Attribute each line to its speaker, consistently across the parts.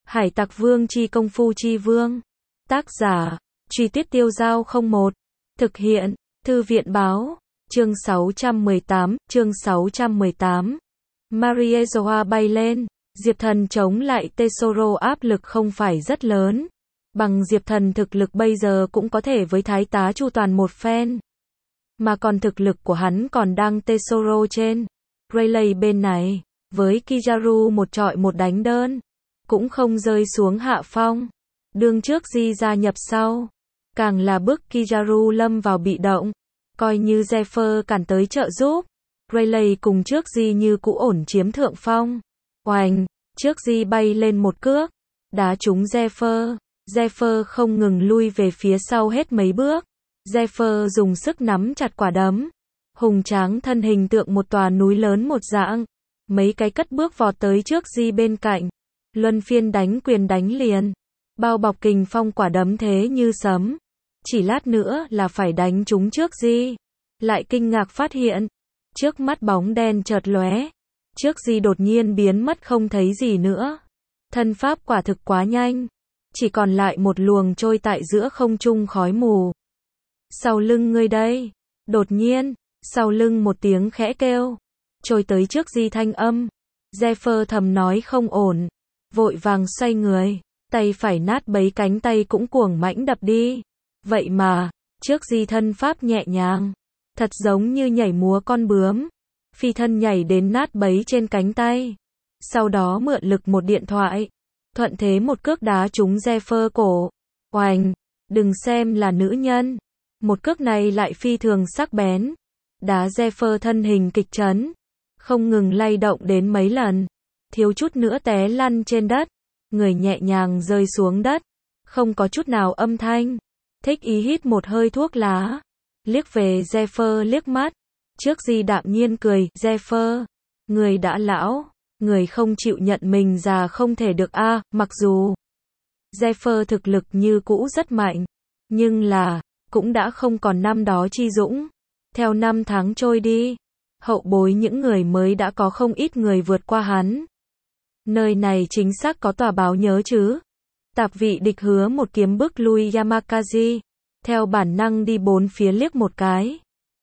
Speaker 1: Hải Tặc Vương chi công phu chi vương. Tác giả, Truy Tuyết Tiêu Dao 01. Thực hiện, Thư viện Báo. Chương 618. Marie Joa bay lên. Diệp Thần chống lại Tesoro áp lực không phải rất lớn. Bằng Diệp Thần thực lực bây giờ cũng có thể với Thái tá chu toàn một phen. Mà còn thực lực của hắn còn đang Tesoro trên. Rayleigh bên này, với Kizaru một trọi một đánh đơn, cũng không rơi xuống hạ phong. Đương trước Di gia nhập sau, càng là bức Kizaru lâm vào bị động. Coi như Zephyr cản tới trợ giúp, Rayleigh cùng trước Di như cũ ổn chiếm thượng phong. Oành, trước Di bay lên một cước, đá trúng Zephyr. Zephyr không ngừng lui về phía sau hết mấy bước. Zephyr dùng sức nắm chặt quả đấm. Hùng tráng thân hình tượng một tòa núi lớn một dạng. Mấy cái cất bước vọt tới trước Di bên cạnh. Luân phiên đánh quyền đánh liền. Bao bọc kình phong quả đấm thế như sấm. Chỉ lát nữa là phải đánh trúng trước Di. Lại kinh ngạc phát hiện. Trước mắt bóng đen chợt lóe. Trước Di đột nhiên biến mất không thấy gì nữa. Thân pháp quả thực quá nhanh. Chỉ còn lại một luồng trôi tại giữa không trung khói mù. Sau lưng ngươi đây. Đột nhiên, sau lưng một tiếng khẽ kêu. Trôi tới trước Di thanh âm. Zephyr thầm nói không ổn. Vội vàng xoay người. Tay phải nát bấy cánh tay cũng cuồng mãnh đập đi. Vậy mà, trước Di thân pháp nhẹ nhàng. Thật giống như nhảy múa con bướm. Phi thân nhảy đến nát bấy trên cánh tay. Sau đó mượn lực một điện thoại. Thuận thế một cước đá trúng Zephyr cổ. Oành, đừng xem là nữ nhân. Một cước này lại phi thường sắc bén. Đá Zephyr thân hình kịch chấn. Không ngừng lay động đến mấy lần. Thiếu chút nữa té lăn trên đất. Người nhẹ nhàng rơi xuống đất. Không có chút nào âm thanh. Thích ý hít một hơi thuốc lá. Liếc về Zephyr liếc mắt. Trước Di đạm nhiên cười. Zephyr, người đã lão. Người không chịu nhận mình già không thể được a. Mặc dù Zephyr thực lực như cũ rất mạnh. Nhưng là, cũng đã không còn năm đó chi dũng. Theo năm tháng trôi đi, hậu bối những người mới đã có không ít người vượt qua hắn. Nơi này chính xác có tòa báo nhớ chứ. Tạp vị địch hứa một kiếm bức lui Yamakazi. Theo bản năng đi bốn phía liếc một cái.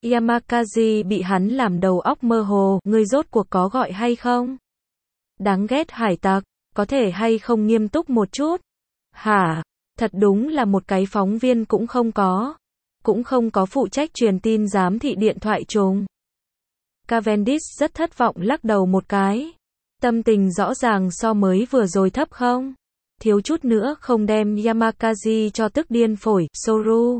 Speaker 1: Yamakazi bị hắn làm đầu óc mơ hồ. Ngươi rốt cuộc có gọi hay không? Đáng ghét hải tặc, có thể hay không nghiêm túc một chút? Hả? Thật đúng là một cái phóng viên cũng không có. Cũng không có phụ trách truyền tin giám thị điện thoại trùng. Cavendish rất thất vọng lắc đầu một cái. Tâm tình rõ ràng so mới vừa rồi thấp không? Thiếu chút nữa không đem Yamakazi cho tức điên phổi. Soru.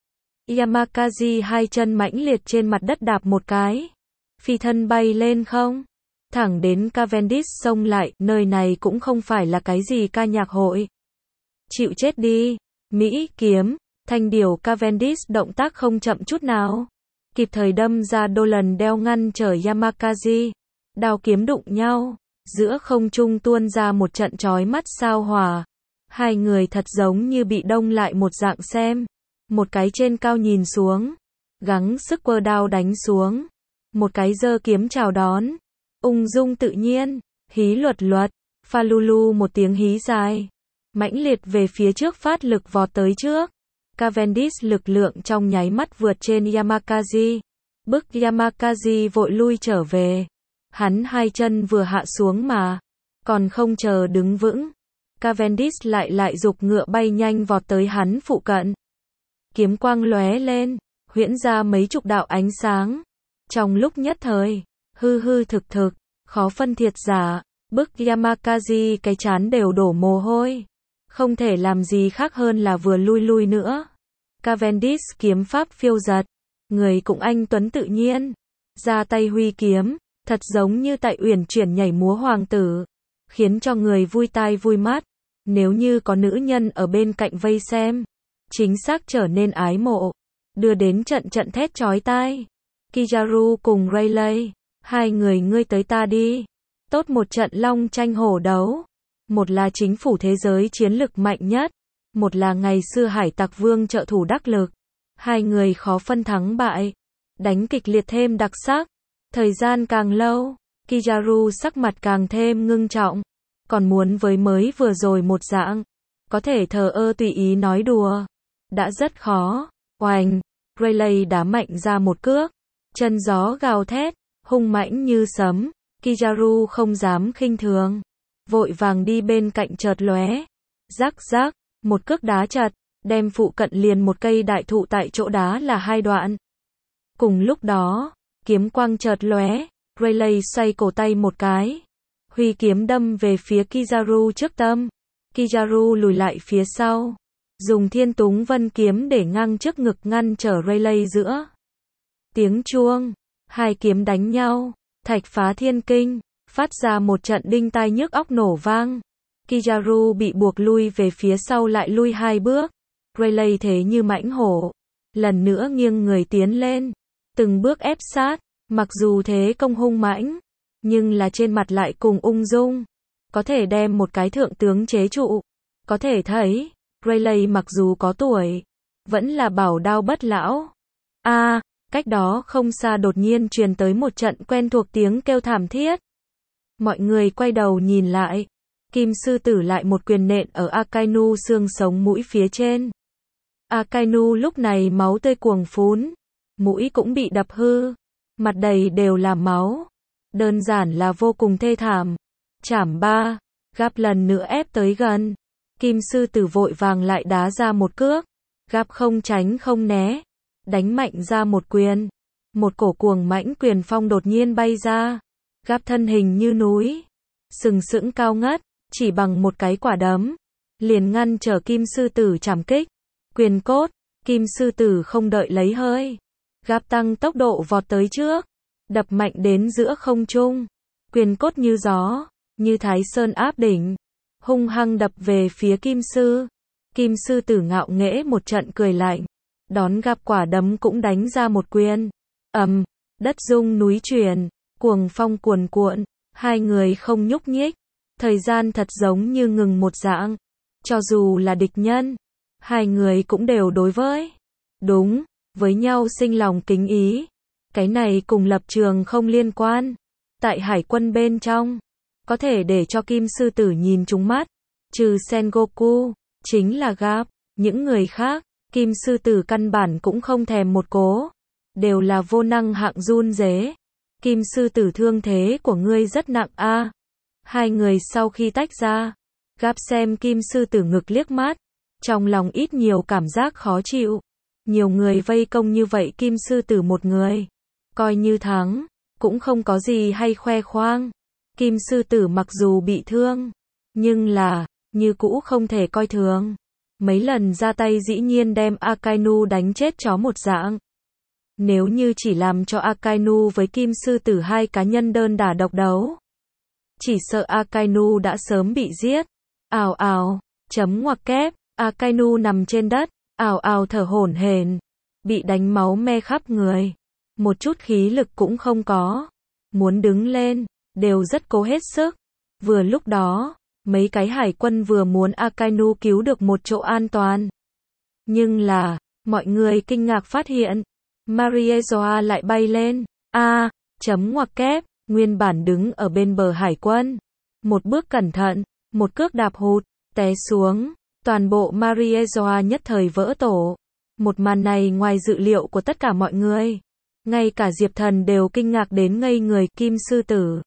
Speaker 1: Yamakazi hai chân mãnh liệt trên mặt đất đạp một cái. Phi thân bay lên không? Thẳng đến Cavendish xông lại. Nơi này cũng không phải là cái gì ca nhạc hội. Chịu chết đi. Mỹ kiếm. Thanh điểu Cavendish động tác không chậm chút nào. Kịp thời đâm ra đô lần đeo ngăn trở Yamakazi. Đao kiếm đụng nhau. Giữa không trung tuôn ra một trận chói mắt sao hỏa. Hai người thật giống như bị đông lại một dạng xem. Một cái trên cao nhìn xuống. Gắng sức quơ đao đánh xuống. Một cái giơ kiếm chào đón. Ung dung tự nhiên. Hí luật luật. Falulu một tiếng hí dài. Mãnh liệt về phía trước phát lực vọt tới trước. Cavendish lực lượng trong nháy mắt vượt trên Yamakazi. Bức Yamakazi vội lui trở về. Hắn hai chân vừa hạ xuống mà. Còn không chờ đứng vững. Cavendish lại giục ngựa bay nhanh vọt tới hắn phụ cận. Kiếm quang lóe lên. Huyễn ra mấy chục đạo ánh sáng. Trong lúc nhất thời. Hư thực, khó phân thiệt giả. Bức Yamakazi cái trán đều đổ mồ hôi. Không thể làm gì khác hơn là vừa lui nữa. Cavendish kiếm pháp phiêu giật. Người cũng anh tuấn tự nhiên. Ra tay huy kiếm. Thật giống như tại uyển chuyển nhảy múa hoàng tử. Khiến cho người vui tai vui mắt. Nếu như có nữ nhân ở bên cạnh vây xem. Chính xác trở nên ái mộ. Đưa đến trận thét chói tai. Kizaru cùng Rayleigh. Hai người ngươi tới ta đi. Tốt một trận long tranh hổ đấu. Một là chính phủ thế giới chiến lực mạnh nhất. Một là ngày xưa hải tặc vương trợ thủ đắc lực. Hai người khó phân thắng bại. Đánh kịch liệt thêm đặc sắc. Thời gian càng lâu, Kizaru sắc mặt càng thêm ngưng trọng. còn muốn với mới vừa rồi một dạng. Có thể thờ ơ tùy ý nói đùa. Đã rất khó. Oành, Rayleigh đá mạnh ra một cước. Chân gió gào thét, hung mãnh như sấm. Kizaru không dám khinh thường. Vội vàng đi bên cạnh chợt lóe. Rắc rắc, một cước đá chặt, đem phụ cận liền một cây đại thụ tại chỗ đá là hai đoạn. Cùng lúc đó, kiếm quang chợt lóe, Rayleigh xoay cổ tay một cái. Huy kiếm đâm về phía Kizaru trước tâm. Kizaru lùi lại phía sau. Dùng Thiên Túng Vân kiếm để ngang trước ngực ngăn trở Rayleigh giữa. Tiếng chuông, hai kiếm đánh nhau, thạch phá thiên kinh, phát ra một trận đinh tai nhức óc nổ vang. Kizaru bị buộc lui về phía sau lại lui hai bước. Rayleigh thế như mãnh hổ, lần nữa nghiêng người tiến lên, từng bước ép sát, mặc dù thế công hung mãnh, nhưng là trên mặt lại cùng ung dung, có thể đem một cái thượng tướng chế trụ. Có thể thấy, Rayleigh mặc dù có tuổi, vẫn là bảo đao bất lão. Cách đó không xa đột nhiên truyền tới một trận quen thuộc tiếng kêu thảm thiết. Mọi người quay đầu nhìn lại, Kim sư tử lại một quyền nện ở Akainu xương sống mũi phía trên. Akainu lúc này máu tươi cuồng phún, mũi cũng bị đập hư, mặt đầy đều là máu. Đơn giản là vô cùng thê thảm. Chảm ba, Gap lần nữa ép tới gần. Kim sư tử vội vàng lại đá ra một cước. Gap không tránh không né, đánh mạnh ra một quyền. Một cổ cuồng mãnh quyền phong đột nhiên bay ra. Gap thân hình như núi, sừng sững cao ngất, chỉ bằng một cái quả đấm, liền ngăn trở Kim sư tử chảm kích. Quyền cốt, Kim sư tử không đợi lấy hơi. Gap tăng tốc độ vọt tới trước, đập mạnh đến giữa không trung. Quyền cốt như gió, như Thái Sơn áp đỉnh, hung hăng đập về phía Kim sư. Kim sư tử ngạo nghễ một trận cười lạnh, đón Gap quả đấm cũng đánh ra một quyền. Đất rung núi chuyển, cuồng phong cuồn cuộn, hai người không nhúc nhích, thời gian thật giống như ngừng một dạng. Cho dù là địch nhân, hai người cũng đều đối với nhau sinh lòng kính ý. Cái này cùng lập trường không liên quan. Tại hải quân bên trong, có thể để cho Kim sư tử nhìn trúng mắt, trừ Sengoku, chính là Gap. Những người khác, Kim sư tử căn bản cũng không thèm một cố, đều là vô năng hạng run rế. Kim sư tử thương thế của ngươi rất nặng a. Hai người sau khi tách ra, Gap xem Kim sư tử ngực liếc mắt, trong lòng ít nhiều cảm giác khó chịu. Nhiều người vây công như vậy Kim sư tử một người, coi như thắng, cũng không có gì hay khoe khoang. Kim sư tử mặc dù bị thương, nhưng là, như cũ không thể coi thường. Mấy lần ra tay dĩ nhiên đem Akainu đánh chết chó một dạng. Nếu như chỉ làm cho Akainu với Kim sư tử hai cá nhân đơn đả độc đấu, chỉ sợ Akainu đã sớm bị giết. Ào ào, chấm ngoặc kép, Akainu nằm trên đất, ào ào thở hổn hển, bị đánh máu me khắp người, một chút khí lực cũng không có, muốn đứng lên, đều rất cố hết sức. Vừa lúc đó, mấy cái hải quân vừa muốn Akainu cứu được một chỗ an toàn. Nhưng là, mọi người kinh ngạc phát hiện, Mariezoa lại bay lên. Chấm ngoặc kép, nguyên bản đứng ở bên bờ hải quân. Một bước cẩn thận, một cước đạp hụt, té xuống, toàn bộ Mariezoa nhất thời vỡ tổ. Một màn này ngoài dự liệu của tất cả mọi người. Ngay cả Diệp Thần đều kinh ngạc đến ngây người. Kim sư tử,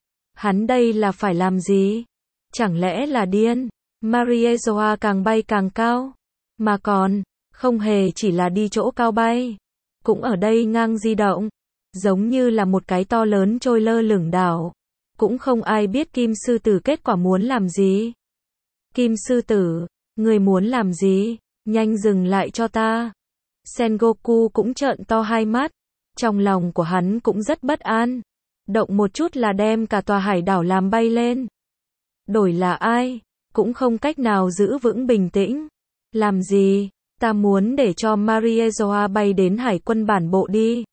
Speaker 1: hắn đây là phải làm gì? Chẳng lẽ là điên? Mariezoa càng bay càng cao, mà còn, không hề chỉ là đi chỗ cao bay, cũng ở đây ngang di động, giống như là một cái to lớn trôi lơ lửng đảo. Cũng không ai biết Kim sư tử kết quả muốn làm gì. Kim sư tử, người muốn làm gì? Nhanh dừng lại cho ta. Sengoku cũng trợn to hai mắt, trong lòng của hắn cũng rất bất an. Động một chút là đem cả tòa hải đảo làm bay lên. Đổi là ai, cũng không cách nào giữ vững bình tĩnh. Làm gì? Ta muốn để cho Mariezoa bay đến hải quân bản bộ đi.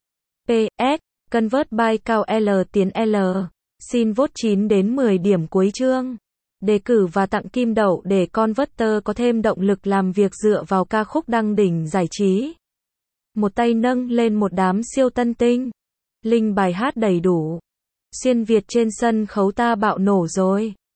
Speaker 1: PS, Convert by cao L tiến L. Xin vote 9 đến 10 điểm cuối chương. Đề cử và tặng kim đậu để Converter có thêm động lực làm việc dựa vào ca khúc đăng đỉnh giải trí. Một tay nâng lên một đám siêu tân tinh. Link bài hát đầy đủ. Xuyên Việt trên sân khấu ta bạo nổ rồi.